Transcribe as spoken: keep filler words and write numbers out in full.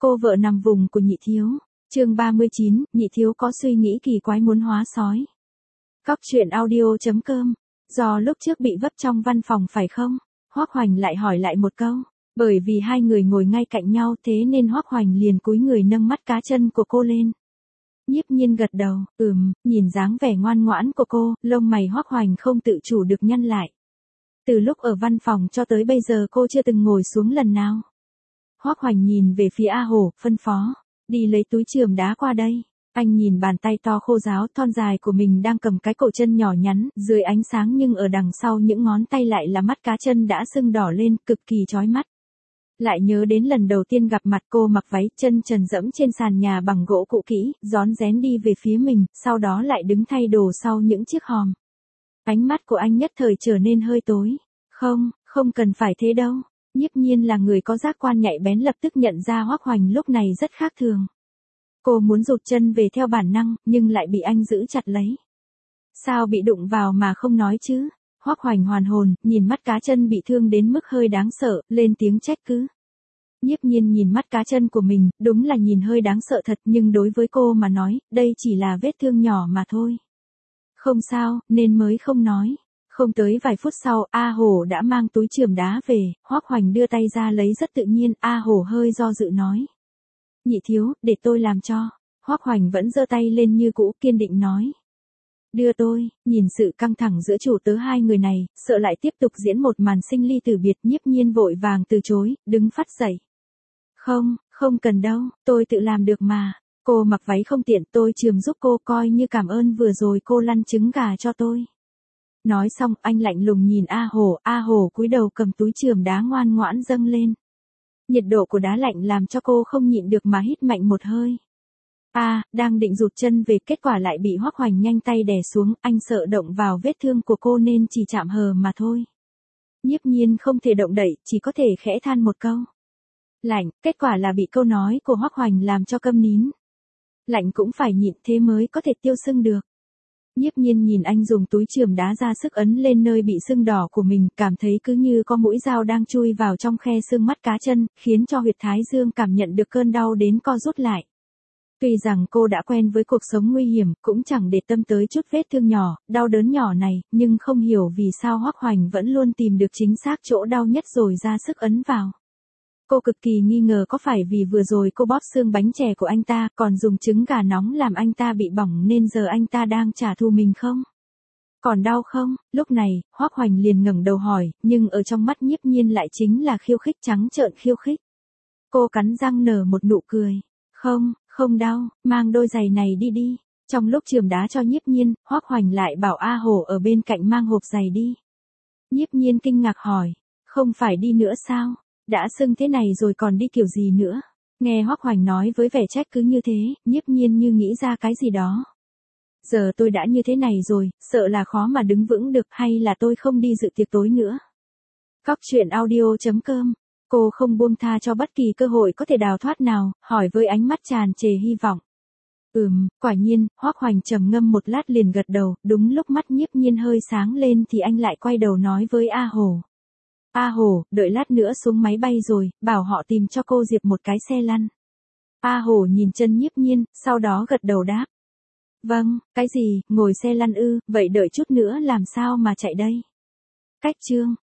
Cô vợ nằm vùng của nhị thiếu. Chương ba mươi chín, nhị thiếu có suy nghĩ kỳ quái muốn hóa sói. Góc truyện audio chấm com. Do lúc trước bị vấp trong văn phòng phải không? Hoắc Hoành lại hỏi lại một câu. Bởi vì hai người ngồi ngay cạnh nhau thế nên Hoắc Hoành liền cúi người nâng mắt cá chân của cô lên. Nhiếp Nhiên gật đầu, ừm, nhìn dáng vẻ ngoan ngoãn của cô, lông mày Hoắc Hoành không tự chủ được nhăn lại. Từ lúc ở văn phòng cho tới bây giờ cô chưa từng ngồi xuống lần nào. Hoắc Hoành nhìn về phía A Hổ, phân phó, đi lấy túi chườm đá qua đây. Anh nhìn bàn tay to khô ráo thon dài của mình đang cầm cái cổ chân nhỏ nhắn, dưới ánh sáng nhưng ở đằng sau những ngón tay lại là mắt cá chân đã sưng đỏ lên, cực kỳ chói mắt. Lại nhớ đến lần đầu tiên gặp mặt cô mặc váy chân trần dẫm trên sàn nhà bằng gỗ cũ kỹ, rón rén đi về phía mình, sau đó lại đứng thay đồ sau những chiếc hòm. Ánh mắt của anh nhất thời trở nên hơi tối. Không, không cần phải thế đâu. Nhiếp Nhiên là người có giác quan nhạy bén lập tức nhận ra Hoắc Hoành lúc này rất khác thường. Cô muốn rụt chân về theo bản năng, nhưng lại bị anh giữ chặt lấy. Sao bị đụng vào mà không nói chứ? Hoắc Hoành hoàn hồn, nhìn mắt cá chân bị thương đến mức hơi đáng sợ, lên tiếng trách cứ. Nhiếp Nhiên nhìn mắt cá chân của mình, đúng là nhìn hơi đáng sợ thật nhưng đối với cô mà nói, đây chỉ là vết thương nhỏ mà thôi. Không sao, nên mới không nói. Không tới vài phút sau, A Hổ đã mang túi chườm đá về, Hoắc Hoành đưa tay ra lấy rất tự nhiên, A Hổ hơi do dự nói. Nhị thiếu, để tôi làm cho. Hoắc Hoành vẫn giơ tay lên như cũ, kiên định nói. Đưa tôi, nhìn sự căng thẳng giữa chủ tớ hai người này, sợ lại tiếp tục diễn một màn sinh ly tử biệt. Nhiếp Nhiên vội vàng từ chối, đứng phát dậy. Không, không cần đâu, tôi tự làm được mà. Cô mặc váy không tiện, tôi chườm giúp cô, coi như cảm ơn vừa rồi cô lăn trứng gà cho tôi. Nói xong anh lạnh lùng nhìn A Hổ, A Hổ cúi đầu cầm túi chườm đá ngoan ngoãn dâng lên. Nhiệt độ của đá lạnh làm cho cô không nhịn được mà hít mạnh một hơi. A, à, đang định rụt chân về, kết quả lại bị Hoắc Hoành nhanh tay đè xuống, anh sợ động vào vết thương của cô nên chỉ chạm hờ mà thôi. Nhiếp Nhiên không thể động đậy, chỉ có thể khẽ than một câu. Lạnh, kết quả là bị câu nói của Hoắc Hoành làm cho câm nín. Lạnh cũng phải nhịn thế mới có thể tiêu sưng được. Nhiếp Nhiên nhìn anh dùng túi chườm đá ra sức ấn lên nơi bị sưng đỏ của mình, cảm thấy cứ như có mũi dao đang chui vào trong khe xương mắt cá chân, khiến cho huyệt thái dương cảm nhận được cơn đau đến co rút lại. Tuy rằng cô đã quen với cuộc sống nguy hiểm, cũng chẳng để tâm tới chút vết thương nhỏ, đau đớn nhỏ này, nhưng không hiểu vì sao Hoắc Hoành vẫn luôn tìm được chính xác chỗ đau nhất rồi ra sức ấn vào. Cô cực kỳ nghi ngờ có phải vì vừa rồi cô bóp xương bánh chè của anh ta, còn dùng trứng gà nóng làm anh ta bị bỏng nên giờ anh ta đang trả thù mình không? Còn đau không? Lúc này, Hoắc Hoành liền ngẩng đầu hỏi, nhưng ở trong mắt Nhiếp Nhiên lại chính là khiêu khích, trắng trợn khiêu khích. Cô cắn răng nở một nụ cười. Không, không đau, mang đôi giày này đi đi. Trong lúc chườm đá cho Nhiếp Nhiên, Hoắc Hoành lại bảo A Hổ ở bên cạnh mang hộp giày đi. Nhiếp Nhiên kinh ngạc hỏi, không phải đi nữa sao? Đã sưng thế này rồi còn đi kiểu gì nữa? Nghe Hoắc Hoành nói với vẻ trách cứ như thế, Nhiếp Nhiên như nghĩ ra cái gì đó. Giờ tôi đã như thế này rồi, sợ là khó mà đứng vững được, hay là tôi không đi dự tiệc tối nữa. Góc truyện audio chấm com. Cô không buông tha cho bất kỳ cơ hội có thể đào thoát nào, hỏi với ánh mắt tràn trề hy vọng. Ừm, quả nhiên, Hoắc Hoành trầm ngâm một lát liền gật đầu, đúng lúc mắt Nhiếp Nhiên hơi sáng lên thì anh lại quay đầu nói với A Hổ. A Hổ, đợi lát nữa xuống máy bay rồi, bảo họ tìm cho cô Diệp một cái xe lăn. A Hổ nhìn chân Nhiếp Nhiên, sau đó gật đầu đáp. Vâng, cái gì, ngồi xe lăn ư, vậy đợi chút nữa làm sao mà chạy đây? Cách chương.